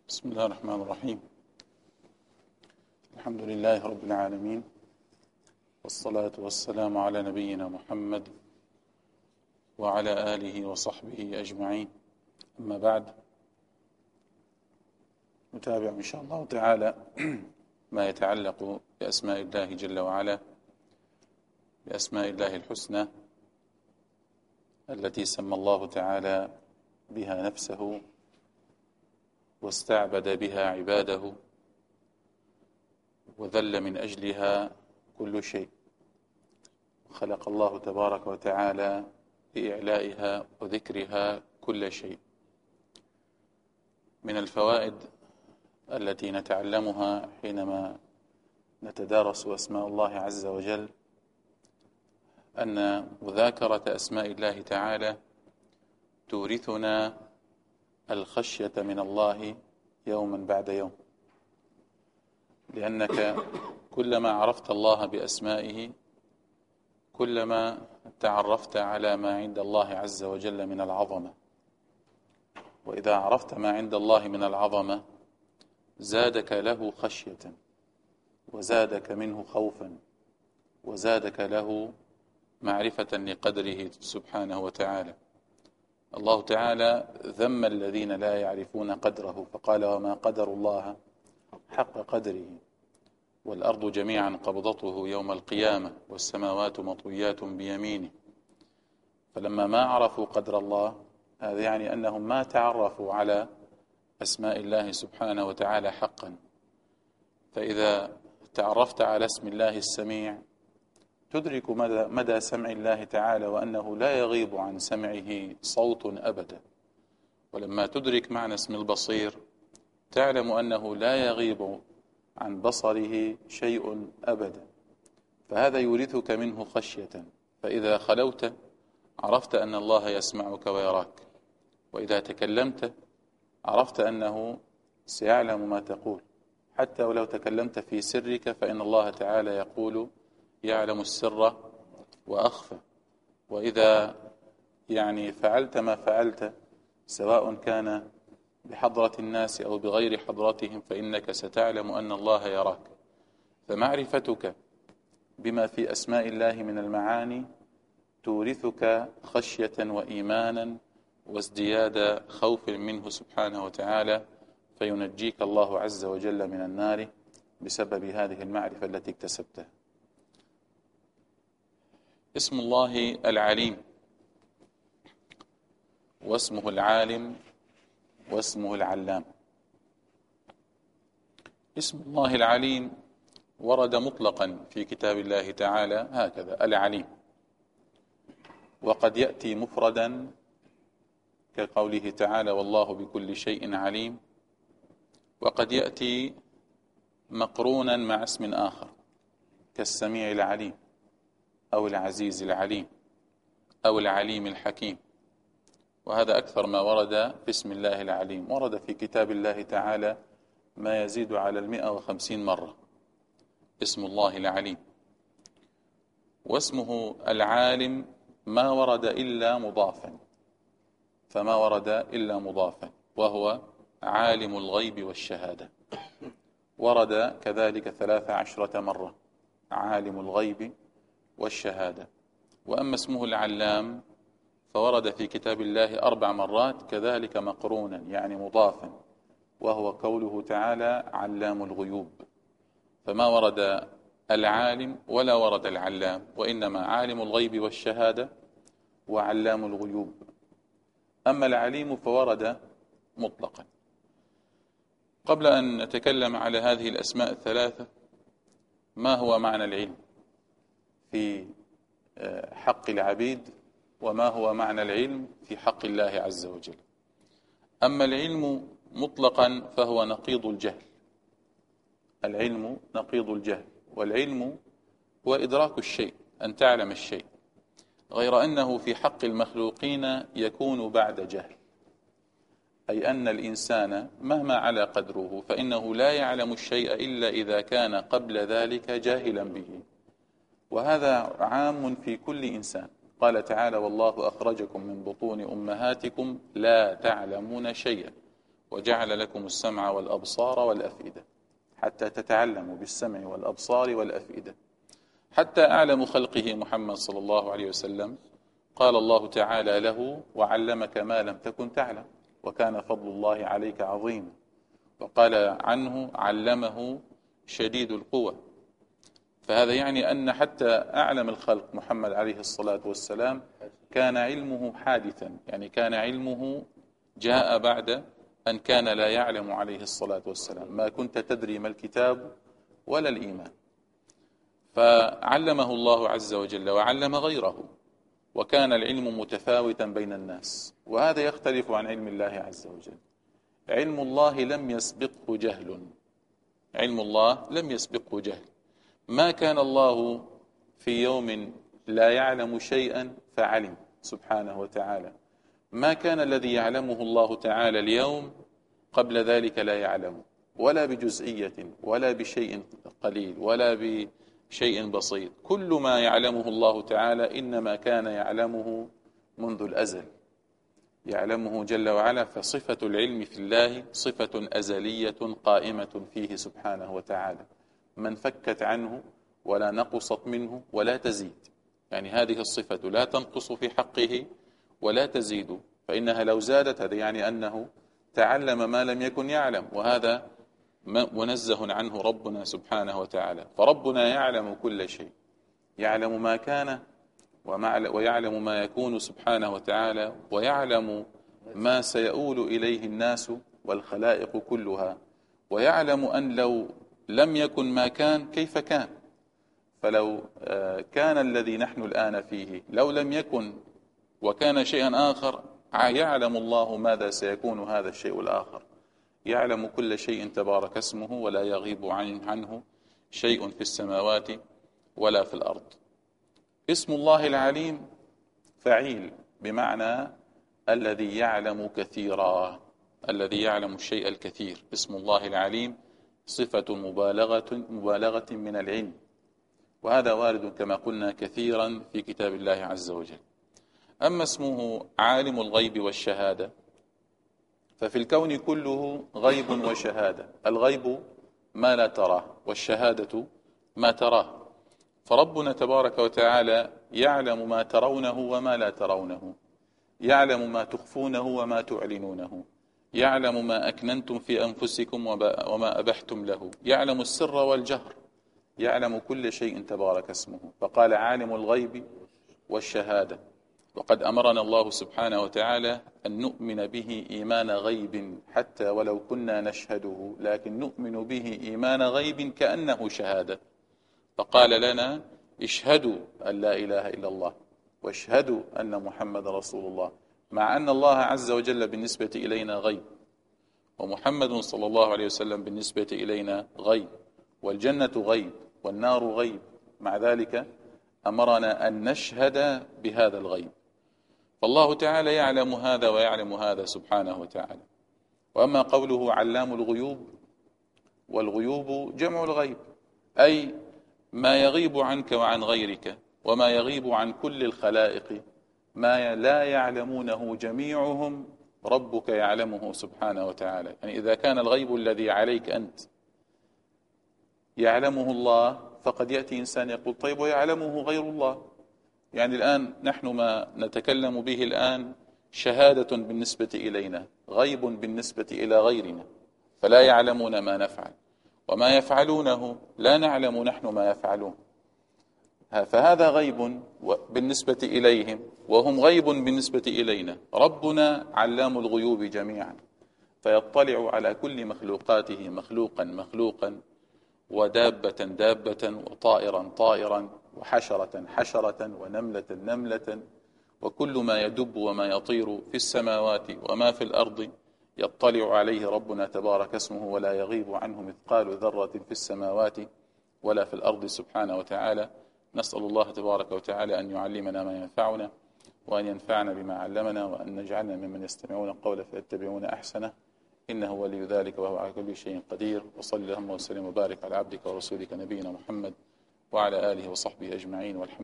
بسم الله الرحمن الرحيم. الحمد لله رب العالمين، والصلاة والسلام على نبينا محمد وعلى آله وصحبه أجمعين. أما بعد، نتابع إن شاء الله تعالى ما يتعلق بأسماء الله جل وعلا، بأسماء الله الحسنى التي سمى الله تعالى بها نفسه واستعبد بها عباده وذل من أجلها كل شيء. خلق الله تبارك وتعالى لإعلائها وذكرها كل شيء. من الفوائد التي نتعلمها حينما نتدارس أسماء الله عز وجل أن مذاكرة أسماء الله تعالى تورثنا الخشية من الله يوما بعد يوم، لأنك كلما عرفت الله بأسمائه كلما تعرفت على ما عند الله عز وجل من العظمة، وإذا عرفت ما عند الله من العظمة زادك له خشية وزادك منه خوفا وزادك له معرفة لقدره سبحانه وتعالى. الله تعالى ذم الذين لا يعرفون قدره فقال: وما قدر الله حق قدره والأرض جميعا قبضته يوم القيامة والسماوات مطويات بيمينه. فلما ما عرفوا قدر الله، هذا يعني أنهم ما تعرفوا على أسماء الله سبحانه وتعالى حقا. فإذا تعرفت على اسم الله السميع تدرك مدى سمع الله تعالى وأنه لا يغيب عن سمعه صوت أبدا. ولما تدرك معنى اسم البصير تعلم أنه لا يغيب عن بصره شيء أبدا، فهذا يورثك منه خشية. فإذا خلوت عرفت أن الله يسمعك ويراك، وإذا تكلمت عرفت أنه سيعلم ما تقول، حتى ولو تكلمت في سرك فإن الله تعالى يقول: يعلم السر وأخفى. وإذا فعلت ما فعلت سواء كان بحضرة الناس أو بغير حضرتهم فإنك ستعلم أن الله يراك. فمعرفتك بما في أسماء الله من المعاني تورثك خشية وإيمانا وازدياد خوف منه سبحانه وتعالى، فينجيك الله عز وجل من النار بسبب هذه المعرفة التي اكتسبتها. اسم الله العليم، واسمه العالم، واسمه العلام. اسم الله العليم ورد مطلقا في كتاب الله تعالى هكذا: العليم، وقد يأتي مفردا كقوله تعالى: والله بكل شيء عليم، وقد يأتي مقرونا مع اسم آخر كالسميع العليم أو العزيز العليم أو العليم الحكيم، وهذا أكثر ما ورد في اسم الله العليم. ورد في كتاب الله تعالى ما يزيد على 150 مرة اسم الله العليم. واسمه العالم ما ورد إلا مضافا، فما ورد إلا مضافا، وهو عالم الغيب والشهادة. ورد كذلك 13 مرة عالم الغيب والشهادة. وأما اسمه العلام فورد في كتاب الله 4 مرات كذلك مقرونا يعني مضافا، وهو قوله تعالى: علام الغيوب. فما ورد العالم ولا ورد العلام، وإنما عالم الغيب والشهادة وعلام الغيوب. أما العليم فورد مطلقا. قبل أن نتكلم على هذه الأسماء الثلاثة، ما هو معنى العلم في حق العبيد، وما هو معنى العلم في حق الله عز وجل؟ أما العلم مطلقا فهو نقيض الجهل. العلم نقيض الجهل، والعلم هو إدراك الشيء، أن تعلم الشيء، غير أنه في حق المخلوقين يكون بعد جهل، أي أن الإنسان مهما على قدره فإنه لا يعلم الشيء إلا إذا كان قبل ذلك جاهلا به، وهذا عام في كل إنسان. قال تعالى: والله أخرجكم من بطون أمهاتكم لا تعلمون شيئا وجعل لكم السمع والأبصار والأفئدة، حتى تتعلموا بالسمع والأبصار والأفئدة. حتى أعلم خلقه محمد صلى الله عليه وسلم قال الله تعالى له: وعلمك ما لم تكن تعلم وكان فضل الله عليك عظيما. وقال عنه: علمه شديد القوى. فهذا يعني أن حتى أعلم الخلق محمد عليه الصلاة والسلام كان علمه حادثا، يعني كان علمه جاء بعد أن كان لا يعلم عليه الصلاة والسلام. ما كنت تدري ما الكتاب ولا الإيمان. فعلمه الله عز وجل وعلم غيره، وكان العلم متفاوتا بين الناس، وهذا يختلف عن علم الله عز وجل. علم الله لم يسبقه جهل، علم الله لم يسبقه جهل. ما كان الله في يوم لا يعلم شيئا فعلم سبحانه وتعالى. ما كان الذي يعلمه الله تعالى اليوم قبل ذلك لا يعلم، ولا بجزئية ولا بشيء قليل ولا بشيء بسيط. كل ما يعلمه الله تعالى إنما كان يعلمه منذ الأزل، يعلمه جل وعلا. فصفة العلم في الله صفة أزلية قائمة فيه سبحانه وتعالى، من فكت عنه ولا نقصت منه ولا تزيد. يعني هذه الصفة لا تنقص في حقه ولا تزيد، فإنها لو زادت هذا يعني أنه تعلم ما لم يكن يعلم، وهذا منزه عنه ربنا سبحانه وتعالى. فربنا يعلم كل شيء، يعلم ما كان ويعلم ما يكون سبحانه وتعالى، ويعلم ما سيؤول إليه الناس والخلائق كلها، ويعلم أن لو لم يكن ما كان كيف كان. فلو كان الذي نحن الآن فيه لو لم يكن وكان شيئا آخر، يعلم الله ماذا سيكون هذا الشيء الآخر. يعلم كل شيء تبارك اسمه، ولا يغيب عنه شيء في السماوات ولا في الأرض. اسم الله العليم فعيل، بمعنى الذي يعلم كثيرا، الذي يعلم الشيء الكثير. اسم الله العليم صفة مبالغة من العلم، وهذا وارد كما قلنا كثيرا في كتاب الله عز وجل. أما اسمه عالم الغيب والشهادة، ففي الكون كله غيب وشهادة. الغيب ما لا تراه، والشهادة ما تراه. فربنا تبارك وتعالى يعلم ما ترونه وما لا ترونه، يعلم ما تخفونه وما تعلنونه، يعلم ما أكننتم في أنفسكم وما أبحتم له، يعلم السر والجهر، يعلم كل شيء تبارك اسمه. فقال عالم الغيب والشهادة. وقد أمرنا الله سبحانه وتعالى أن نؤمن به إيمان غيب، حتى ولو كنا نشهده، لكن نؤمن به إيمان غيب كأنه شهادة. فقال لنا: اشهدوا أن لا إله إلا الله واشهدوا أن محمد رسول الله. مع أن الله عز وجل بالنسبة إلينا غيب، ومحمد صلى الله عليه وسلم بالنسبة إلينا غيب، والجنة غيب والنار غيب، مع ذلك أمرنا أن نشهد بهذا الغيب. فالله تعالى يعلم هذا ويعلم هذا سبحانه وتعالى. وأما قوله علام الغيوب، والغيوب جمع الغيب، أي ما يغيب عنك وعن غيرك، وما يغيب عن كل الخلائق، ما لا يعلمونه جميعهم ربك يعلمه سبحانه وتعالى. يعني إذا كان الغيب الذي عليك أنت يعلمه الله، فقد يأتي إنسان يقول: طيب ويعلمه غير الله؟ يعني الآن نحن ما نتكلم به الآن شهادة بالنسبة إلينا، غيب بالنسبة إلى غيرنا، فلا يعلمون ما نفعل، وما يفعلونه لا نعلم نحن ما يفعلون. فهذا غيب بالنسبة إليهم، وهم غيب بالنسبة إلينا. ربنا علام الغيوب جميعا، فيطلع على كل مخلوقاته مخلوقا مخلوقا، ودابة دابة، وطائرا طائرا، وحشرة حشرة، ونملة نملة، وكل ما يدب وما يطير في السماوات وما في الأرض يطلع عليه ربنا تبارك اسمه، ولا يغيب عنه مثقال ذرة في السماوات ولا في الأرض سبحانه وتعالى. نسأل الله تبارك وتعالى أن يعلمنا ما ينفعنا، وأن ينفعنا بما علمنا، وأن نجعلنا ممن يستمعون القول فيتبعون أحسنه، إنه ولي ذلك وهو على كل شيء قدير. وصلى اللهم وسلم وبارك على عبدك ورسولك نبينا محمد وعلى آله وصحبه أجمعين، والحمد